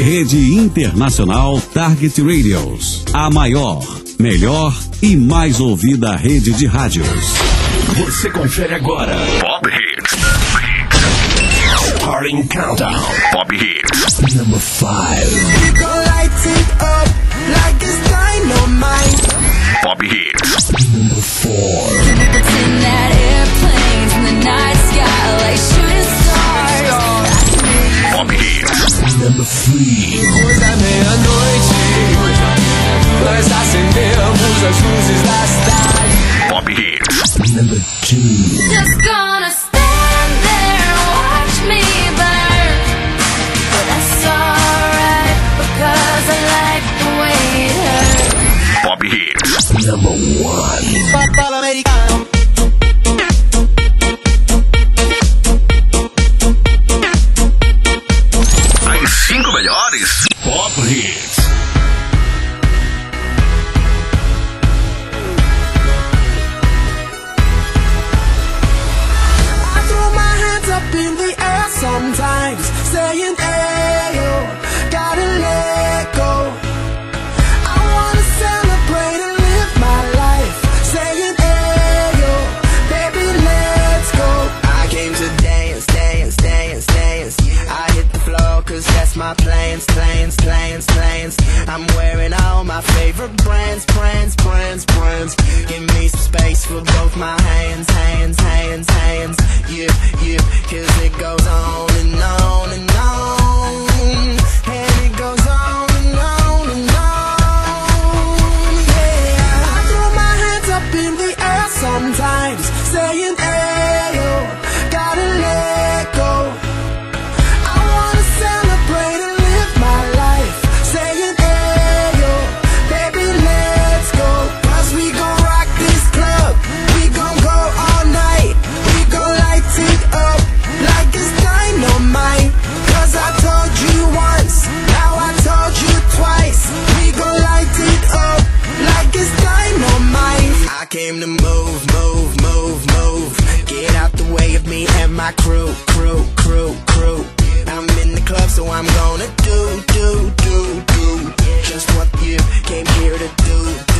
Rede Internacional Target Radios. A maior, melhor e mais ouvida rede de rádios. Você confere agora Pop Hits. Starting Countdown. Pop Hits. Number 5. We gon' light it up like it's dynamite. Pop Hits. Number 4. Pretend that airplanes in the night sky like shooting stars. Pop Hits. Number 3. Depois da meia-noite, nós acendemos as luzes da cidade. Pop Hits. Number 2. Just gonna stand there and watch me burn. But that's alright because I like the way it hurts. Pop Hits. Number 1. Papal americano. As 5 melhores Pop Hits. I throw my hands up in the air sometimes, saying, ayo, gotta let go. I wanna celebrate and live my life, saying, ayo, baby, let's go. I came to dance, dance, dance, dance. I hit the floor cause that's my plans, plans, plans, plans. I'm wearing all my favorite brands, brands, brands, brands. Give me some space for both my hands, hands, hands, hands. Yeah, yeah, cause it goes on and on and on. And it goes on and on and on. Yeah, I throw my hands up in the air sometimes, saying, ayo, gotta let go. I wanna celebrate and live my life, saying, ayo, baby, let's go. Cause we gon' rock this club, we gon' go all night. We gon' light it up like it's dynamite. Cause I told you once, now I told you twice. We gon' light it up like it's dynamite. I came to move, move, move, move. Get out the way of me and my crew, crew, crew, crew. I'm in the club, so I'm gonna do just what you came here to do.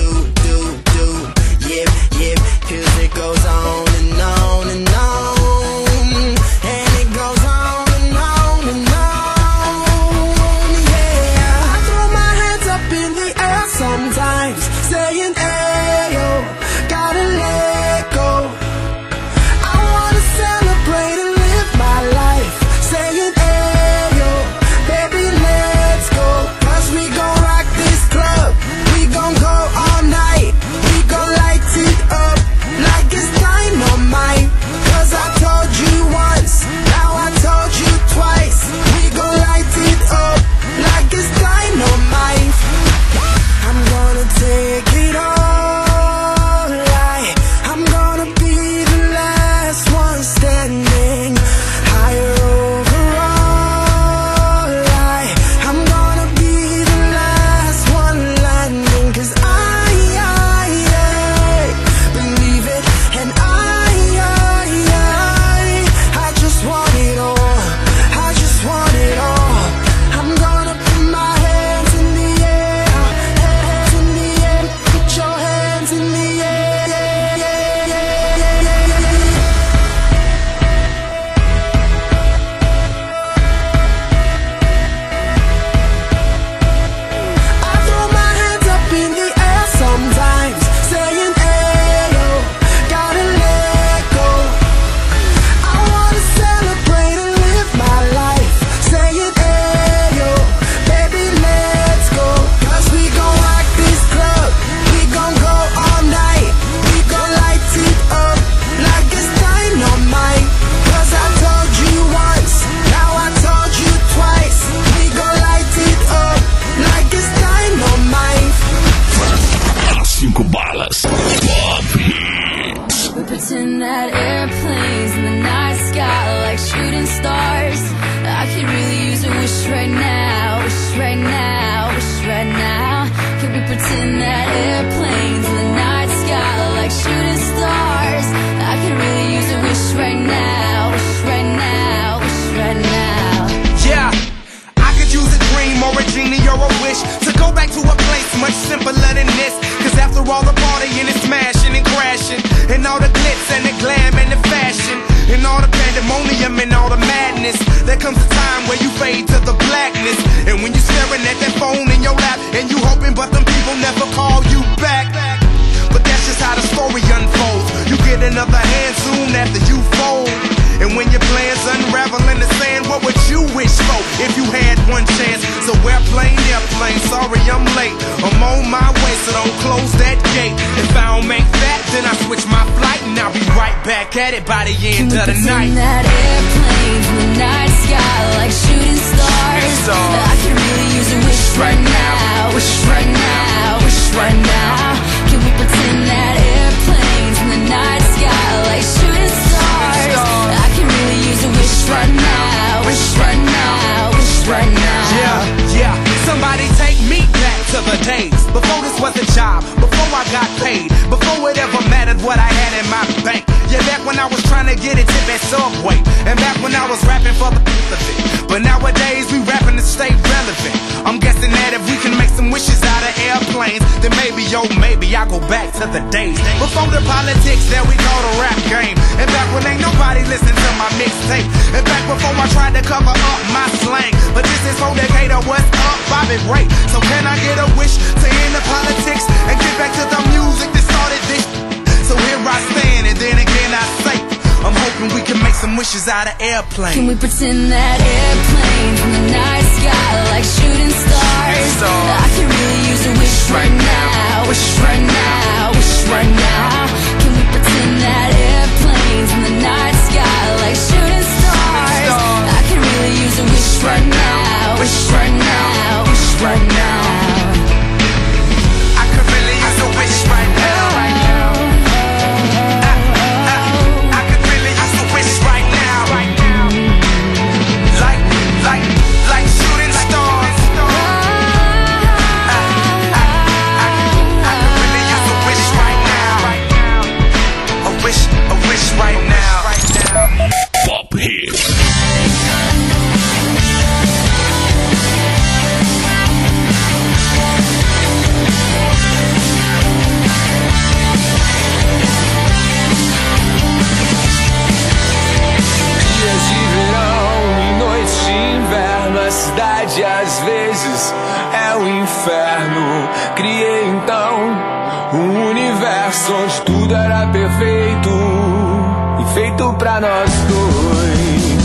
Yep, yep, cause it goes on and on and on. And it goes on and on and on. Yeah, I throw my hands up in the air sometimes, saying, ayo, gotta let go. I wanna celebrate and live my life, saying, ayo, baby, let's go. Cause we gon' rock this club, we gon' go all night. We gon' light it up like it's dynamite. Cause I told you once, now I told you twice. We gon' light it up like it's dynamite. I'm gonna take it all, like I'm gonna be the last one standing. Higher overall, like I'm gonna be the last one landing. Cause I believe it, and I just want it all. I just want it all. I'm gonna put my hands in the air, hands in the air. Put your hands in the air. I throw my hands up in the air sometimes, saying, ayo, gotta let go. I wanna celebrate and live my life, saying, ayo, baby, let's go. Cause we gon' rock this club, we gon' go all night. We gon' light it up like it's dynamite. Cause I told you once, now I told you twice. We gon' light it up like it's dynamite. As 5 balas Pop Hits. We pretend that airplanes in the night sky like shooting stars. I could really use a wish right now, wish right now, wish right now. Can we pretend that airplanes in the night sky like shooting stars? I could really use a wish right now, wish right now, wish right now. Yeah, I could use a dream or a pandemonium and all the madness. There comes a time where you fade to the blackness. And when you're staring at that phone in your lap, and you hoping but them people never call you back. But that's just how the story unfolds. You get another hand soon after you fold. And when your plans unravel in the sand, what would you wish for if you had one chance? So airplane, sorry I'm late. I'm on my way, so don't close that gate. If I don't make that, then I switch my flight, and I'll be right back at it by the end of the night. That airplane in the night sky like shooting stars. I can really use a wish right now. Wish right now, wish right now. Can we pretend that airplanes in the night sky like shooting stars? I can really use a wish right now. Wish right now, wish right now. Yeah, somebody take me back to the days before this was a job, before I got paid, before it ever mattered what I had in my bank. Yeah, back when I was trying to get a tip at Subway, and back when I was rapping for the of it. But nowadays we rapping to stay relevant. I'm guessing that if we can make some wishes out of airplanes, then maybe, maybe I'll go back to the days before the politics that we call the rap game. And back when ain't nobody listened to my mixtape. And back before I tried to cover up my slang. But this is for Decatur, what's up, Bobby Ray. So can I get a wish to end the politics and get back to the music that started this? So here I stand, and then again I say, I'm hoping we can make some wishes out of airplanes. Can we pretend that airplanes in the night sky like shooting stars? I can really use a wish right now. Wish right now, wish right now. Can we pretend that airplanes in the night sky like shooting stars? I can really use a wish right now. Wish right now, wish right now. I could really use a wish right now. Às vezes é o inferno. Criei então um universo onde tudo era perfeito e feito pra nós dois.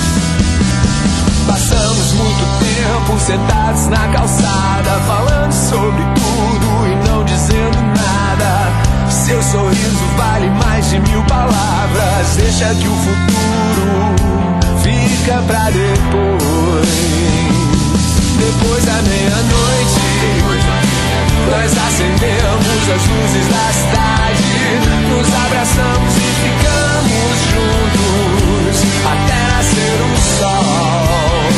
Passamos muito tempo sentados na calçada, falando sobre tudo e não dizendo nada. Seu sorriso vale mais de 1000 palavras. Deixa que o futuro fica pra depois. Depois da meia-noite, nós acendemos as luzes da cidade, nos abraçamos e ficamos juntos até nascer o sol.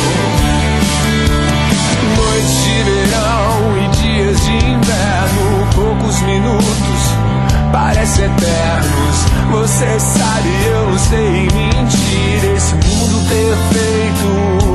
Noites de verão e dias de inverno, poucos minutos parecem eternos. Você sabe, eu não sei mentir. Esse mundo perfeito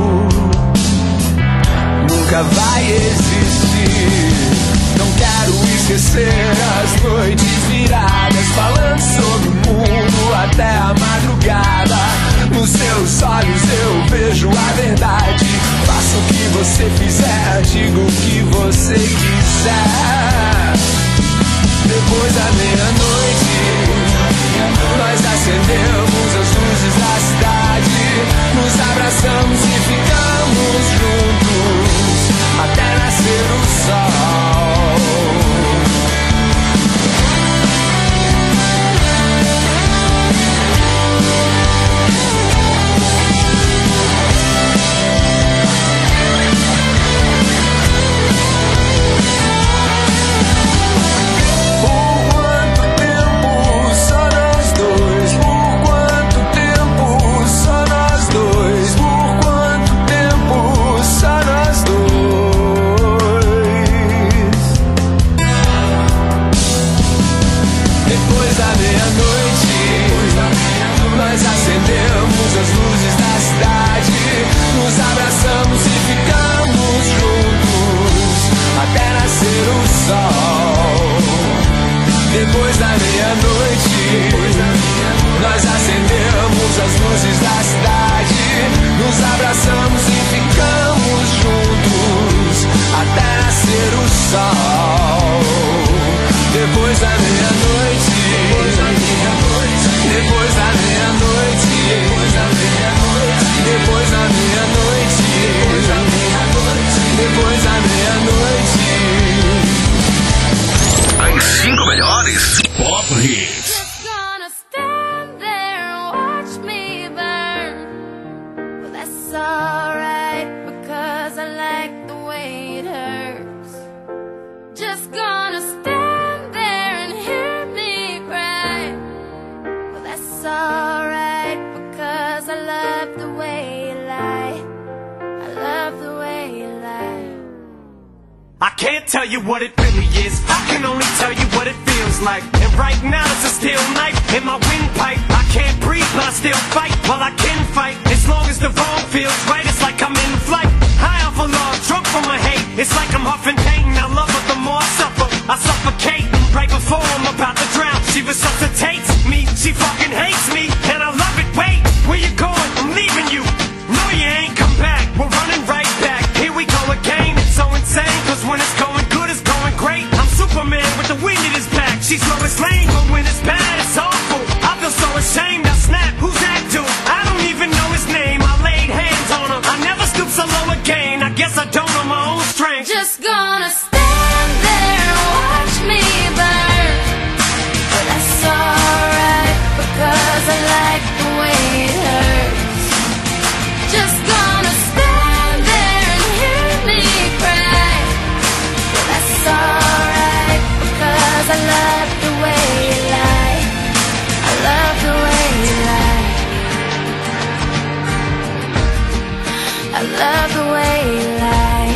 nunca vai existir. Não quero esquecer as noites viradas, falando sobre o mundo até a madrugada. Nos seus olhos eu vejo a verdade. Faça o que você fizer, diga o que você quiser. Depois da meia-noite, nós acendemos as luzes da cidade, nos abraçamos e ficamos juntos até nascer o sol. that's alright, because I like the way it hurts. Just gonna stand there and hear me cry. Well, that's alright, because I love the way you lie. I love the way you lie. I can't tell you what it really is, I can only tell you what it feels like. And right now it's a steel knife in my windpipe. I can't breathe but I still fight, well I can fight. As long as the wrong feels right, it's like I'm in flight. High off of love, drunk from my hate. It's like I'm huffing pain, I love her the more I suffer. I suffocate, right before I'm about to drown. She resuscitates me, she fucking hates me, and I love it. Wait, where you going? I'm leaving you. No you ain't come back, we're running right back. Here we go again, it's so insane, cause when it's going good, it's going great. I'm Superman with the wind in his back. She's Lois Lane, but when it's bad, it's awful. I feel so ashamed, I snap, who's that dude? I don't even know his name, I laid hands on him. I never stoop so low again, I guess I don't know my own strength. Just gonna stand there and watch me burn. But that's alright, because I like the way it hurts. Just gonna stand there and hear me cry. But that's alright, because I love the way you lie. I love the way you lie. I love the way you lie.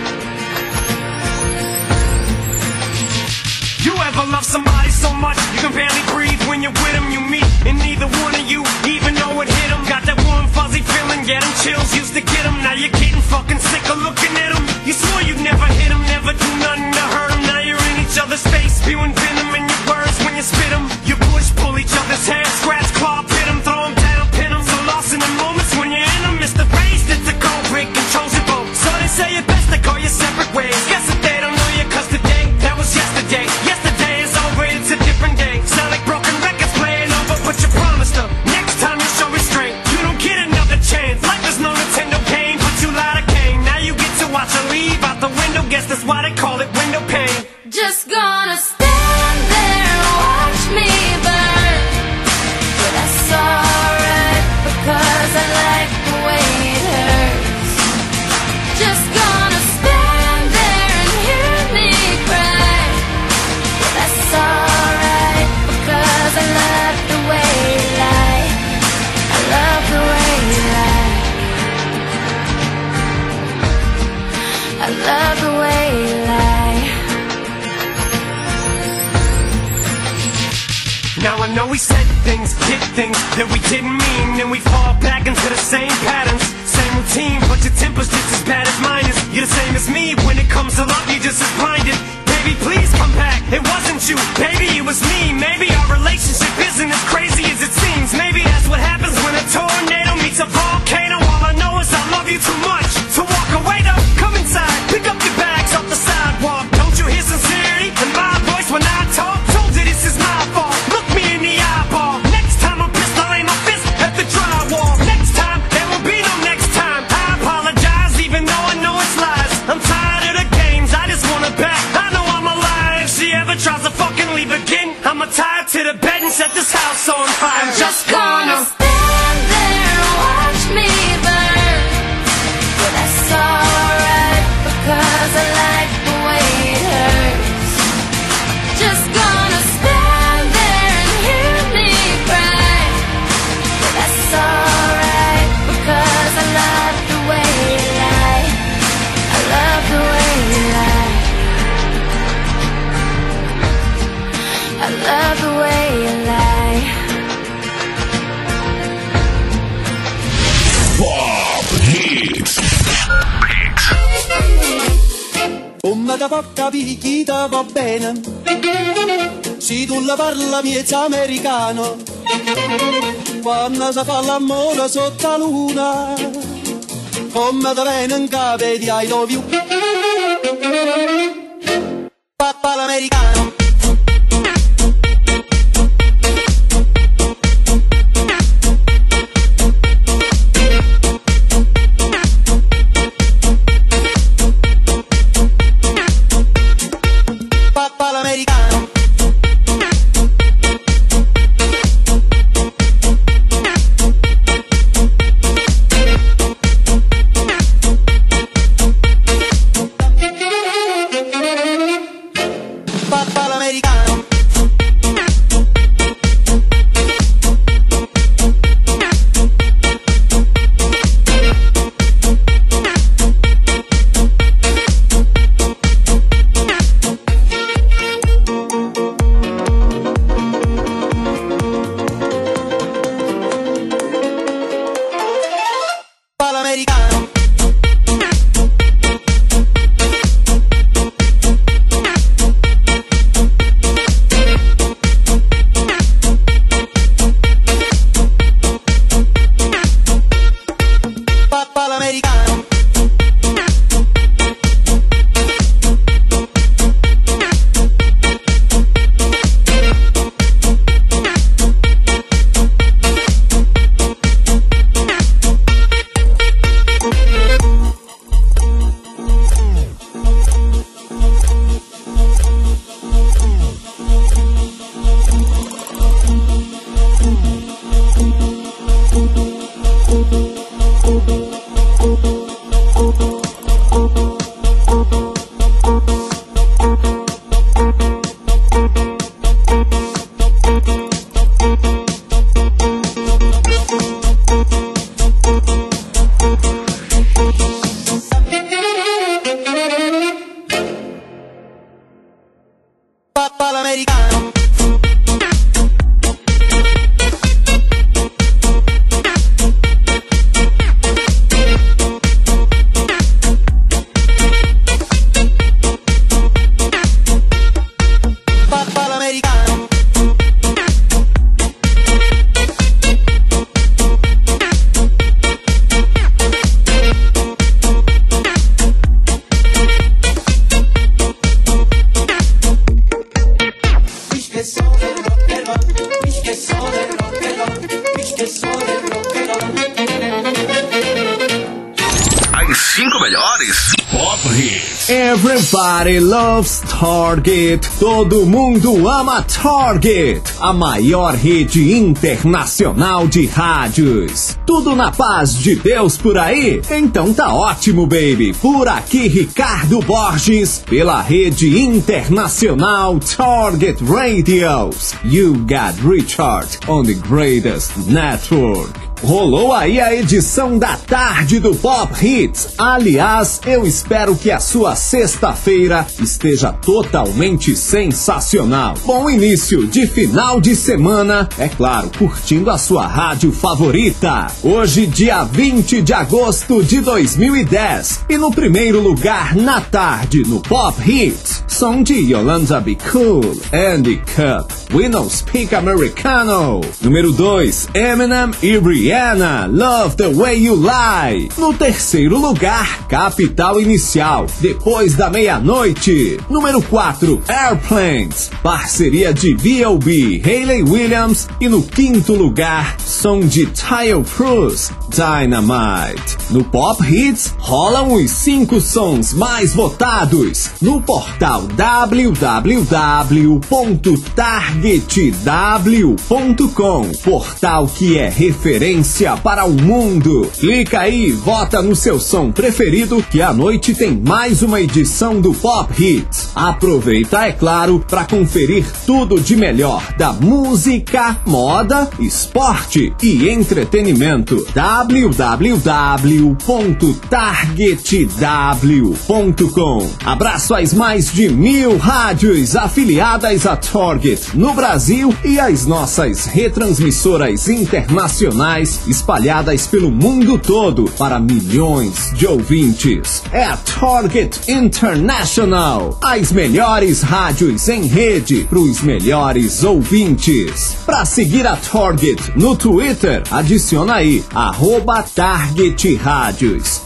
You ever love somebody so much you can barely breathe when you're with them? You meet and neither one of you even know it hit them. Got that warm fuzzy feeling, getting chills used to get them. Now you're getting fucking sick of looking at them. You swore you'd never hit them, never do nothing to hurt them. Now you're in each other's face, spewing venom in your words when you spit them. You push, pull each other's hair, scratch, claw, pit them, throw them down, pin them. So lost in the moments when you're in them, it's the race that's a cold break, controls your boat. So they say it best to go your separate ways. Guess that they don't know you, cause today, that was yesterday. Yesterday is over, it's a different day. Sound like broken records playing over, but you promised her next time you show restraint. You don't get another chance. Life is no Nintendo game, but you lied to Kane. Now you get to watch her leave out the window. Guess that's why they call it window pane. Just gonna stand there and watch me burn. But that's alright, because I like the way it hurts. Just gonna stand there and hear me cry. But that's alright, because I love the way you lie. I love the way you lie. I love the way you lie. Now I know we said things, did things that we didn't mean, and we fall back into the same patterns, same routine, but your temper's just as bad as mine is. You're the same as me, when it comes to love, you're just as blinded. Baby, please come back, it wasn't you, baby, it was me. Maybe our relationship isn't as crazy as it seems. Maybe that's what happens when a tornado meets a volcano. All I know is I love you too much to walk away though. Come inside, pick up your bags off the sidewalk. Don't you hear sincerity in my voice when I talk? Told you this is my fault, look me in the eyeball. Next time I'm pissed, I'll aim my fist at the drywall. Next time, there will be no next time. I apologize even though I know it's lies. I'm tired of the games, I just want her back. I know I'm alive. If she ever tries to fucking leave again, I'ma tie her to the bed and set this house on fire. I'm just gonna stand there and watch me burn. But that's alright, because I like the way it hurts. Just gonna stand there and hear me cry. But that's alright, because I love the way you lie. I love the way you lie. I love the way you lie. Pop Hits. Come da porca picchita va bene, se tu la parla miezza americano, quando si fa l'amore sotto la luna, come da bene in capo di I love you, papà l'americano. l'americano. Papà l'americano. Papà l'americano. Papà l'americano. Ich che sono del rock and roll, ich che sono del rock and roll, ich che sono del rock and roll. As 5 melhores Pop Hits. Everybody loves Target. Todo mundo ama Target, a maior rede internacional de rádios. Tudo na paz de Deus por aí? Então tá ótimo, baby. Por aqui, Ricardo Borges, pela rede internacional Target Radios. You got Richard on the greatest network. Rolou aí a edição da tarde do Pop Hits. Aliás, eu espero que a sua sexta-feira esteja totalmente sensacional. Bom início de final de semana, é claro, curtindo a sua rádio favorita. Hoje, dia 20 de agosto de 2010. E no primeiro lugar na tarde no Pop Hits, som de Yolanda Be Cool, Andy Cup, We Don't Speak Americano. Número 2, Eminem e Rihanna, Love the Way You Lie. No terceiro lugar, Capital Inicial, Depois da Meia-Noite. Número 4, Airplanes, parceria de B.O.B., Hayley Williams. E no quinto lugar, som de Tyler Cruz, Dynamite. No Pop Hits, rolam os 5 sons mais votados no portal www.targetw.com, portal que é referência para o mundo. Clica aí e vota no seu som preferido, que à noite tem mais uma edição do Pop Hits. Aproveita, é claro, para conferir tudo de melhor da música, moda, esporte e entretenimento. www.targetw.com. Abraço às mais de 1000 rádios afiliadas a Target no Brasil e às nossas retransmissoras internacionais espalhadas pelo mundo todo para milhões de ouvintes. É a Target International, as melhores rádios em rede para os melhores ouvintes. Para seguir a Target no Twitter, adiciona aí @Target Rádios,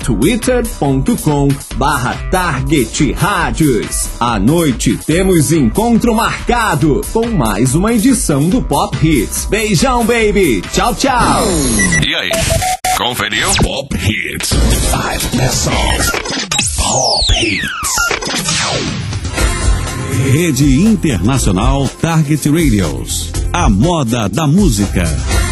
twitter.com/Target Rádios. À noite temos encontro marcado com mais uma edição do Pop Hits. Beijão, baby. Tchau, tchau. E aí, conferiu? Pop Hits. 5 best songs. Pop Hits. Rede Internacional Target Radios. A moda da música.